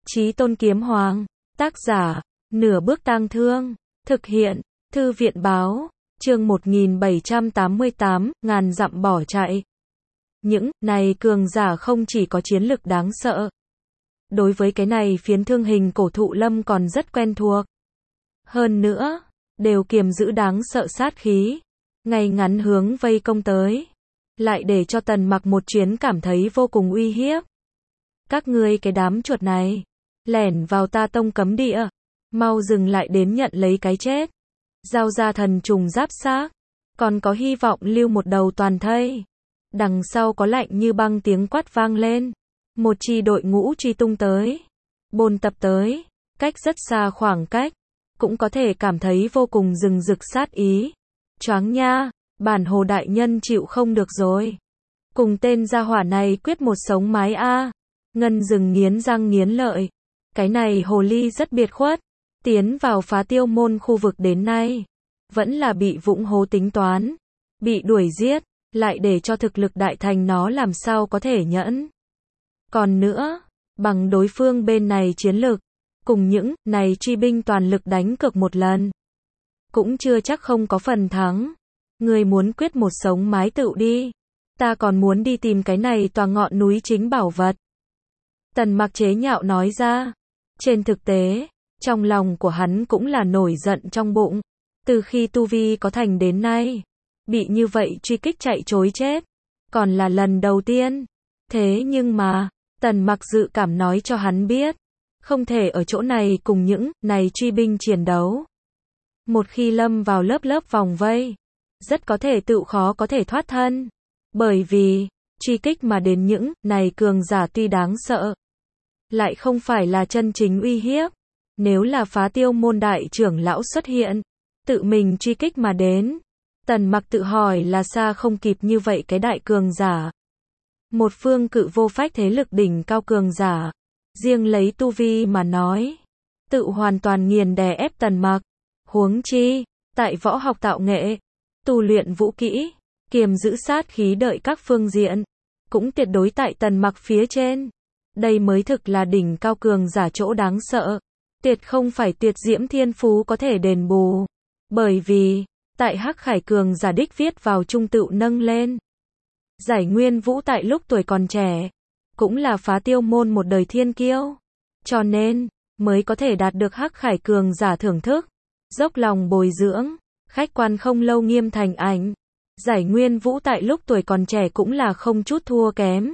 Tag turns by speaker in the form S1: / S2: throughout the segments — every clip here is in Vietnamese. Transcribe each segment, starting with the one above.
S1: Chí Tôn Kiếm Hoàng, tác giả, Nửa Bước Tang Thương, thực hiện, Thư viện báo, chương 1788, ngàn dặm bỏ chạy. Những này cường giả không chỉ có chiến lực đáng sợ. Đối với cái này phiến thương hình cổ thụ lâm còn rất quen thuộc. Hơn nữa, đều kiềm giữ đáng sợ sát khí, ngay ngắn hướng vây công tới. Lại để cho Tần Mặc một chuyến cảm thấy vô cùng uy hiếp. Các ngươi cái đám chuột này, lẻn vào ta tông cấm địa, mau dừng lại đến nhận lấy cái chết. Giao ra thần trùng giáp xác, còn có hy vọng lưu một đầu toàn thây. Đằng sau có lạnh như băng tiếng quát vang lên. Một chi đội ngũ truy tung tới, bồn tập tới, cách rất xa khoảng cách, cũng có thể cảm thấy vô cùng rừng rực sát ý. Choáng nha, bản hồ đại nhân chịu không được rồi. Cùng tên gia hỏa này quyết một sống mái a. Ngân Dừng nghiến răng nghiến lợi. Cái này hồ ly rất biệt khuất. Tiến vào Phá Tiêu Môn khu vực đến nay, vẫn là bị vũng hố tính toán, bị đuổi giết, lại để cho thực lực đại thành nó làm sao có thể nhẫn. Còn nữa, bằng đối phương bên này chiến lực, cùng những này truy binh toàn lực đánh cược một lần, cũng chưa chắc không có phần thắng. Người muốn quyết một sống mái tựu đi, ta còn muốn đi tìm cái này tòa ngọn núi chính bảo vật. Tần Mặc chế nhạo nói ra. Trên thực tế, trong lòng của hắn cũng là nổi giận trong bụng. Từ khi tu vi có thành đến nay, bị như vậy truy kích chạy trối chết, còn là lần đầu tiên. Thế nhưng mà, Tần Mặc dự cảm nói cho hắn biết, không thể ở chỗ này cùng những này truy binh chiến đấu. Một khi lâm vào lớp vòng vây, rất có thể tự khó có thể thoát thân. Bởi vì, truy kích mà đến những này cường giả tuy đáng sợ, lại không phải là chân chính uy hiếp. Nếu là Phá Tiêu Môn đại trưởng lão xuất hiện, tự mình truy kích mà đến, Tần Mặc tự hỏi là xa không kịp như vậy cái đại cường giả. Một phương cự vô phách thế lực đỉnh cao cường giả, riêng lấy tu vi mà nói, tự hoàn toàn nghiền đè ép Tần Mặc. Huống chi, tại võ học tạo nghệ, tu luyện vũ kỹ, kiềm giữ sát khí đợi các phương diện, cũng tuyệt đối tại Tần Mặc phía trên. Đây mới thực là đỉnh cao cường giả chỗ đáng sợ. Tuyệt không phải tuyệt diễm thiên phú có thể đền bù. Bởi vì, tại Hắc Khải cường giả đích viết vào trung tự nâng lên. Giải Nguyên Vũ tại lúc tuổi còn trẻ, cũng là Phá Tiêu Môn một đời thiên kiêu. Cho nên, mới có thể đạt được Hắc Khải cường giả thưởng thức, dốc lòng bồi dưỡng, khách quan không lâu nghiêm thành ảnh. Giải Nguyên Vũ tại lúc tuổi còn trẻ cũng là không chút thua kém.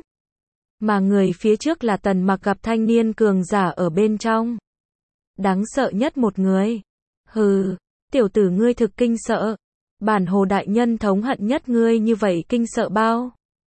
S1: Mà người phía trước là Tần Mặc gặp thanh niên cường giả ở bên trong. Đáng sợ nhất một người. Hừ, tiểu tử ngươi thực kinh sợ. Bản hồ đại nhân thống hận nhất ngươi như vậy kinh sợ bao.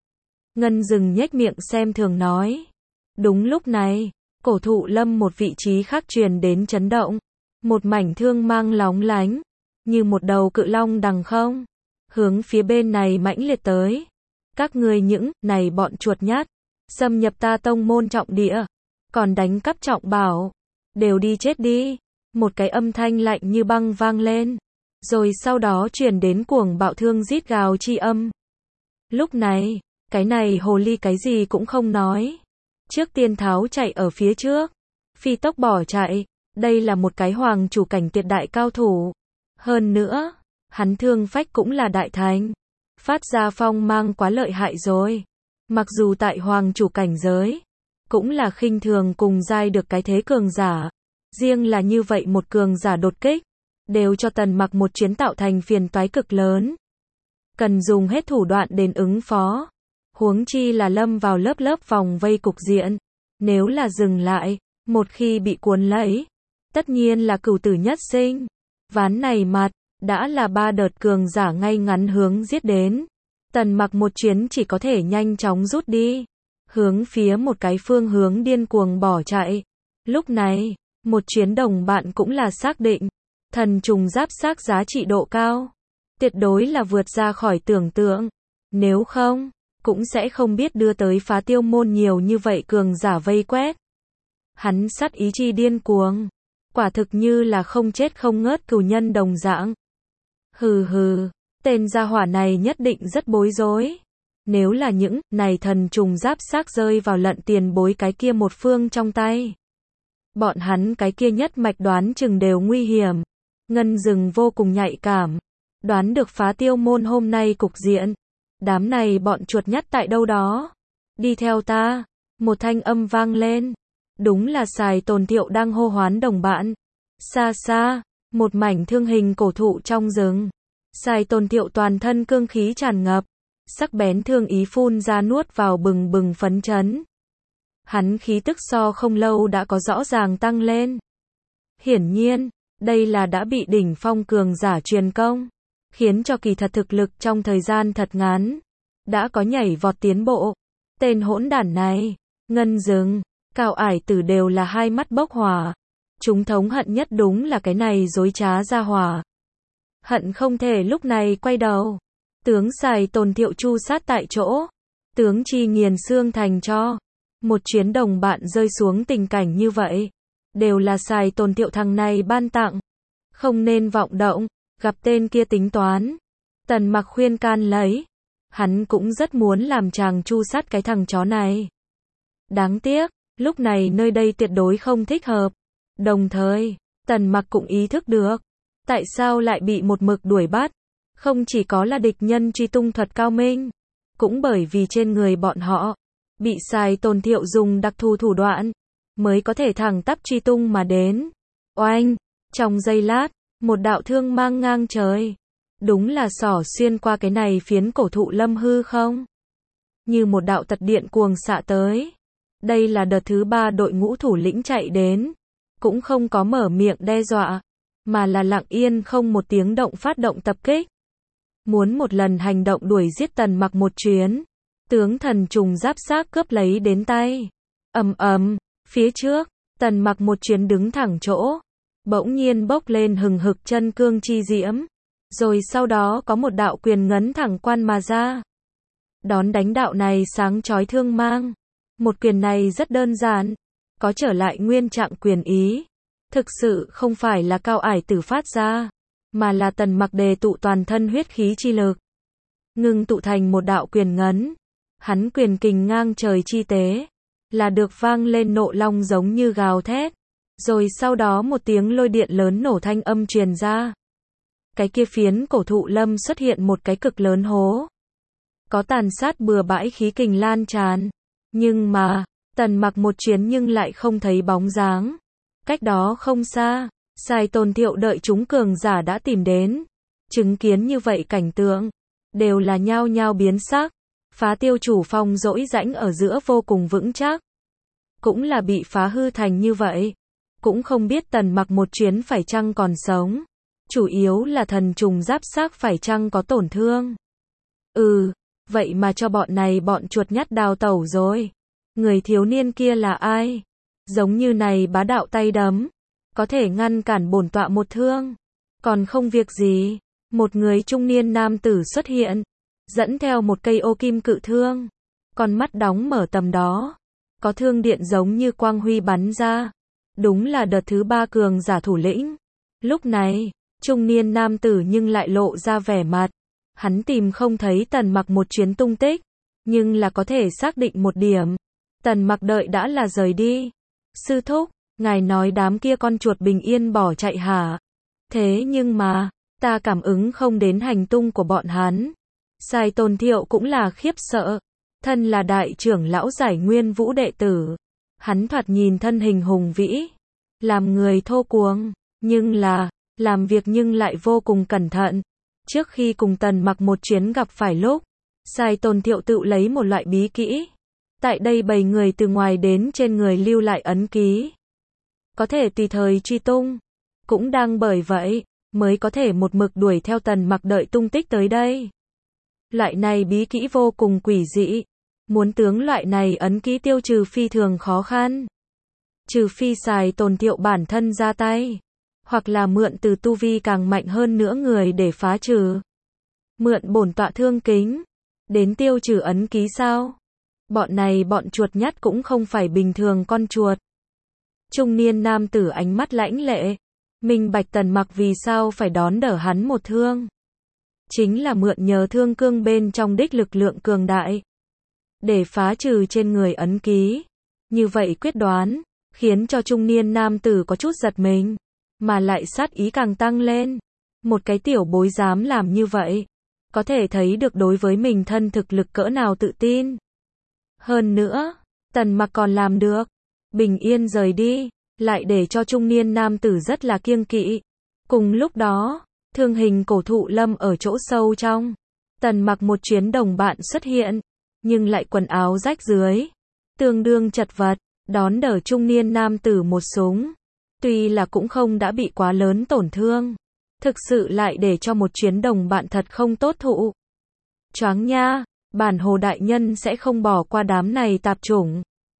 S1: Ngân Dừng nhếch miệng xem thường nói. Đúng lúc này, cổ thụ lâm một vị trí khác truyền đến chấn động. Một mảnh thương mang lóng lánh, như một đầu cự long đằng không, hướng phía bên này mãnh liệt tới. Các ngươi những này bọn chuột nhát, xâm nhập ta tông môn trọng địa, còn đánh cắp trọng bảo, đều đi chết đi. Một cái âm thanh lạnh như băng vang lên, rồi sau đó truyền đến cuồng bạo thương rít gào chi âm. Lúc này, cái này hồ ly cái gì cũng không nói, trước tiên tháo chạy ở phía trước, phi tốc bỏ chạy. Đây là một cái hoàng chủ cảnh tuyệt đại cao thủ. Hơn nữa, hắn thương phách cũng là đại thành, phát ra phong mang quá lợi hại rồi. Mặc dù tại hoàng chủ cảnh giới, cũng là khinh thường cùng giai được cái thế cường giả. Riêng là như vậy một cường giả đột kích, đều cho Tần Mặc một chuyến tạo thành phiền toái cực lớn. Cần dùng hết thủ đoạn đến ứng phó. Huống chi là lâm vào lớp vòng vây cục diện. Nếu là dừng lại, một khi bị cuốn lấy, tất nhiên là cửu tử nhất sinh. Ván này mặt, đã là 3 đợt cường giả ngay ngắn hướng giết đến. Tần Mặc một chuyến chỉ có thể nhanh chóng rút đi, hướng phía một cái phương hướng điên cuồng bỏ chạy. Lúc này, một chuyến đồng bạn cũng là xác định, thần trùng giáp xác giá trị độ cao, tuyệt đối là vượt ra khỏi tưởng tượng. Nếu không, cũng sẽ không biết đưa tới Phá Tiêu Môn nhiều như vậy cường giả vây quét. Hắn sát ý chi điên cuồng, quả thực như là không chết không ngớt cừu nhân đồng dạng. Hừ hừ, tên gia hỏa này nhất định rất bối rối. Nếu là những này thần trùng giáp xác rơi vào lận tiền bối cái kia một phương trong tay, Bọn hắn cái kia nhất mạch đoán chừng đều nguy hiểm. Ngân Dừng vô cùng nhạy cảm. Đoán được Phá Tiêu môn hôm nay cục diện. Đám này bọn chuột nhắt tại đâu đó. Đi theo ta. Một thanh âm vang lên. Đúng là Sài Tồn Thiệu đang hô hoán đồng bạn. Xa xa, một mảnh thương hình cổ thụ trong rừng. Sài Tồn Thiệu toàn thân cương khí tràn ngập. Sắc bén thương ý phun ra nuốt vào bừng bừng phấn chấn. Hắn khí tức so không lâu đã có rõ ràng tăng lên. Hiển nhiên, đây là đã bị đỉnh phong cường giả truyền công. Khiến cho kỳ thật thực lực trong thời gian thật ngắn. Đã có nhảy vọt tiến bộ. Tên hỗn đản này, Ngân Dừng, Cao Ải Tử đều là hai mắt bốc hỏa. Chúng thống hận nhất đúng là cái này dối trá ra hỏa. Hận không thể lúc này quay đầu. Tướng Sài Tồn Thiệu chu sát tại chỗ. Tướng chi nghiền xương thành cho. Một chuyến đồng bạn rơi xuống tình cảnh như vậy. Đều là Sài Tồn Thiệu thằng này ban tặng. Không nên vọng động. Gặp tên kia tính toán. Tần Mặc khuyên can lấy. Hắn cũng rất muốn làm chàng chu sát cái thằng chó này. Đáng tiếc, lúc này nơi đây tuyệt đối không thích hợp. Đồng thời, Tần Mặc cũng ý thức được. Tại sao lại bị một mực đuổi bắt? Không chỉ có là địch nhân truy tung thuật cao minh. Cũng bởi vì trên người bọn họ. Bị Sài Tồn Thiệu dùng đặc thù thủ đoạn. Mới có thể thẳng tắp truy tung mà đến. Oanh! Trong giây lát, một đạo thương mang ngang trời. Đúng là xỏ xuyên qua cái này phiến cổ thụ lâm hư không? Như một đạo tật điện cuồng xạ tới. Đây là đợt thứ 3 đội ngũ thủ lĩnh chạy đến. Cũng không có mở miệng đe dọa. Mà là lặng yên không một tiếng động phát động tập kích. Muốn một lần hành động đuổi giết Tần Mặc một chuyến. Tướng thần trùng giáp xác cướp lấy đến tay. Ầm ầm, phía trước, Tần Mặc một chuyến đứng thẳng chỗ. Bỗng nhiên bốc lên hừng hực chân cương chi diễm. Rồi sau đó có một đạo quyền ngấn thẳng quan mà ra. Đón đánh đạo này sáng chói thương mang. Một quyền này rất đơn giản. Có trở lại nguyên trạng quyền ý. Thực sự không phải là Cao Ải Tử phát ra. Mà là Tần Mặc đề tụ toàn thân huyết khí chi lực. Ngưng tụ thành một đạo quyền ngấn. Hắn quyền kình ngang trời chi tế. Là được vang lên nộ long giống như gào thét. Rồi sau đó một tiếng lôi điện lớn nổ thanh âm truyền ra. Cái kia phiến cổ thụ lâm xuất hiện một cái cực lớn hố. Có tàn sát bừa bãi khí kình lan tràn. Nhưng mà, Tần Mặc một chuyến nhưng lại không thấy bóng dáng. Cách đó không xa, Sài Tồn Thiệu đợi chúng cường giả đã tìm đến. Chứng kiến như vậy cảnh tượng, đều là nhao nhao biến sắc. Phá Tiêu chủ phong dỗi rãnh ở giữa vô cùng vững chắc. Cũng là bị phá hư thành như vậy. Cũng không biết Tần Mặc một chuyến phải chăng còn sống. Chủ yếu là thần trùng giáp xác phải chăng có tổn thương. Vậy mà cho bọn này bọn chuột nhắt đào tẩu rồi. Người thiếu niên kia là ai? Giống như này bá đạo tay đấm. Có thể ngăn cản bổn tọa một thương. Còn không việc gì. Một người trung niên nam tử xuất hiện. Dẫn theo một cây ô kim cự thương. Con mắt đóng mở tầm đó. Có thương điện giống như quang huy bắn ra. Đúng là đợt thứ 3 cường giả thủ lĩnh. Lúc này, trung niên nam tử nhưng lại lộ ra vẻ mặt. Hắn tìm không thấy Tần Mặc một chuyến tung tích. Nhưng là có thể xác định một điểm. Tần Mặc đợi đã là rời đi. Sư thúc, ngài nói đám kia con chuột bình yên bỏ chạy hả? Thế nhưng mà, ta cảm ứng không đến hành tung của bọn hắn. Sài Tồn Thiệu cũng là khiếp sợ. Thân là đại trưởng lão Giải Nguyên Vũ đệ tử. Hắn thoạt nhìn thân hình hùng vĩ. Làm người thô cuồng. Nhưng là, làm việc nhưng lại vô cùng cẩn thận. Trước khi cùng Tần Mặc một chuyến gặp phải lúc, Sài Tồn Thiệu tự lấy một loại bí kỹ. Tại đây bầy người từ ngoài đến trên người lưu lại ấn ký. Có thể tùy thời truy tung. Cũng đang bởi vậy, mới có thể một mực đuổi theo Tần Mặc đợi tung tích tới đây. Loại này bí kỹ vô cùng quỷ dị. Muốn tướng loại này ấn ký tiêu trừ phi thường khó khăn. Trừ phi Sài Tồn Thiệu bản thân ra tay. Hoặc là mượn từ tu vi càng mạnh hơn nữa người để phá trừ. Mượn bổn tọa thương kính. Đến tiêu trừ ấn ký sao? Bọn này bọn chuột nhắt cũng không phải bình thường con chuột. Trung niên nam tử ánh mắt lãnh lệ. Minh bạch Tần Mặc vì sao phải đón đỡ hắn một thương. Chính là mượn nhờ thương cương bên trong đích lực lượng cường đại. Để phá trừ trên người ấn ký. Như vậy quyết đoán. khiến cho trung niên nam tử có chút giật mình, mà lại sát ý càng tăng lên. Một cái tiểu bối dám làm như vậy, có thể thấy được đối với mình thân thực lực cỡ nào tự tin. Hơn nữa, Tần Mặc còn làm được, bình yên rời đi, lại để cho trung niên nam tử rất là kiêng kỵ. Cùng lúc đó, thương hình cổ thụ lâm ở chỗ sâu trong. Tần Mặc một chuyến đồng bạn xuất hiện, nhưng lại quần áo rách dưới, tương đương chật vật, đón đỡ trung niên nam tử một súng. Tuy là cũng không đã bị quá lớn tổn thương, thực sự lại để cho một chuyến đồng bạn thật không tốt thụ. Choáng nha, bản Hồ đại nhân sẽ không bỏ qua đám này tạp chủng.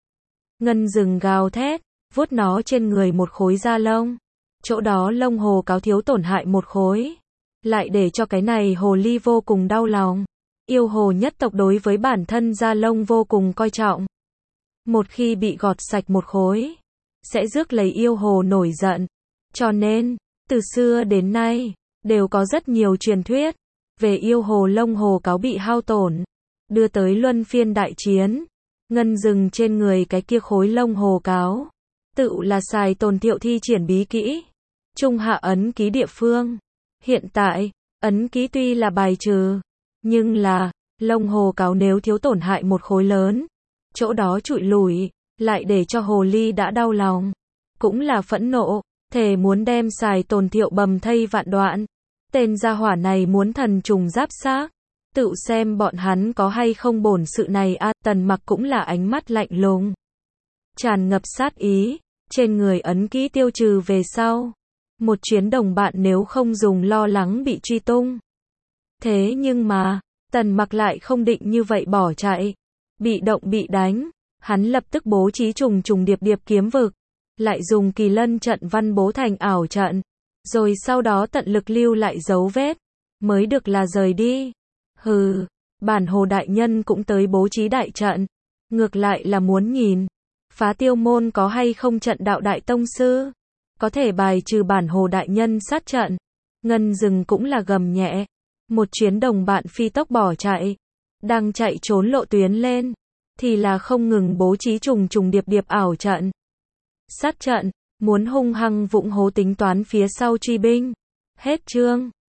S1: Ngân rừng gào thét, vuốt nó trên người một khối da lông. Chỗ đó lông hồ cáo thiếu tổn hại một khối, lại để cho cái này hồ ly vô cùng đau lòng. Yêu hồ nhất tộc đối với bản thân da lông vô cùng coi trọng. Một khi bị gọt sạch một khối, sẽ rước lấy yêu hồ nổi giận. Cho nên, từ xưa đến nay, đều có rất nhiều truyền thuyết về yêu hồ lông hồ cáo bị hao tổn, đưa tới luân phiên đại chiến. Ngân rừng trên người cái kia khối lông hồ cáo, tự là xài tồn thiệu thi triển bí kỹ, trung hạ ấn ký địa phương. Hiện tại, ấn ký tuy là bài trừ, nhưng là, lông hồ cáo nếu thiếu tổn hại một khối lớn, chỗ đó trụi lủi, lại để cho hồ ly đã đau lòng, cũng là phẫn nộ, thề muốn đem xài tồn thiệu bầm thây vạn đoạn. Tên gia hỏa này muốn thần trùng giáp xác, tự xem bọn hắn có hay không bổn sự này a. Tần Mặc cũng là ánh mắt lạnh lùng, tràn ngập sát ý, trên người ấn ký tiêu trừ về sau, một chuyến đồng bạn nếu không dùng lo lắng bị truy tung. Thế nhưng mà, Tần Mặc lại không định như vậy bỏ chạy, bị động bị đánh, hắn lập tức bố trí trùng trùng điệp điệp kiếm vực, lại dùng kỳ lân trận văn bố thành ảo trận, rồi sau đó tận lực lưu lại dấu vết, mới được là rời đi. Hừ, bản Hồ đại nhân cũng tới bố trí đại trận, ngược lại là muốn nhìn, Phá Tiêu môn có hay không trận đạo đại tông sư, có thể bài trừ bản Hồ đại nhân sát trận. Ngân rừng cũng là gầm nhẹ, một chuyến đồng bạn phi tốc bỏ chạy, đang chạy trốn lộ tuyến lên, thì là không ngừng bố trí trùng trùng điệp điệp ảo trận. Sát trận, muốn hung hăng vụng hố tính toán phía sau truy binh. Hết chương.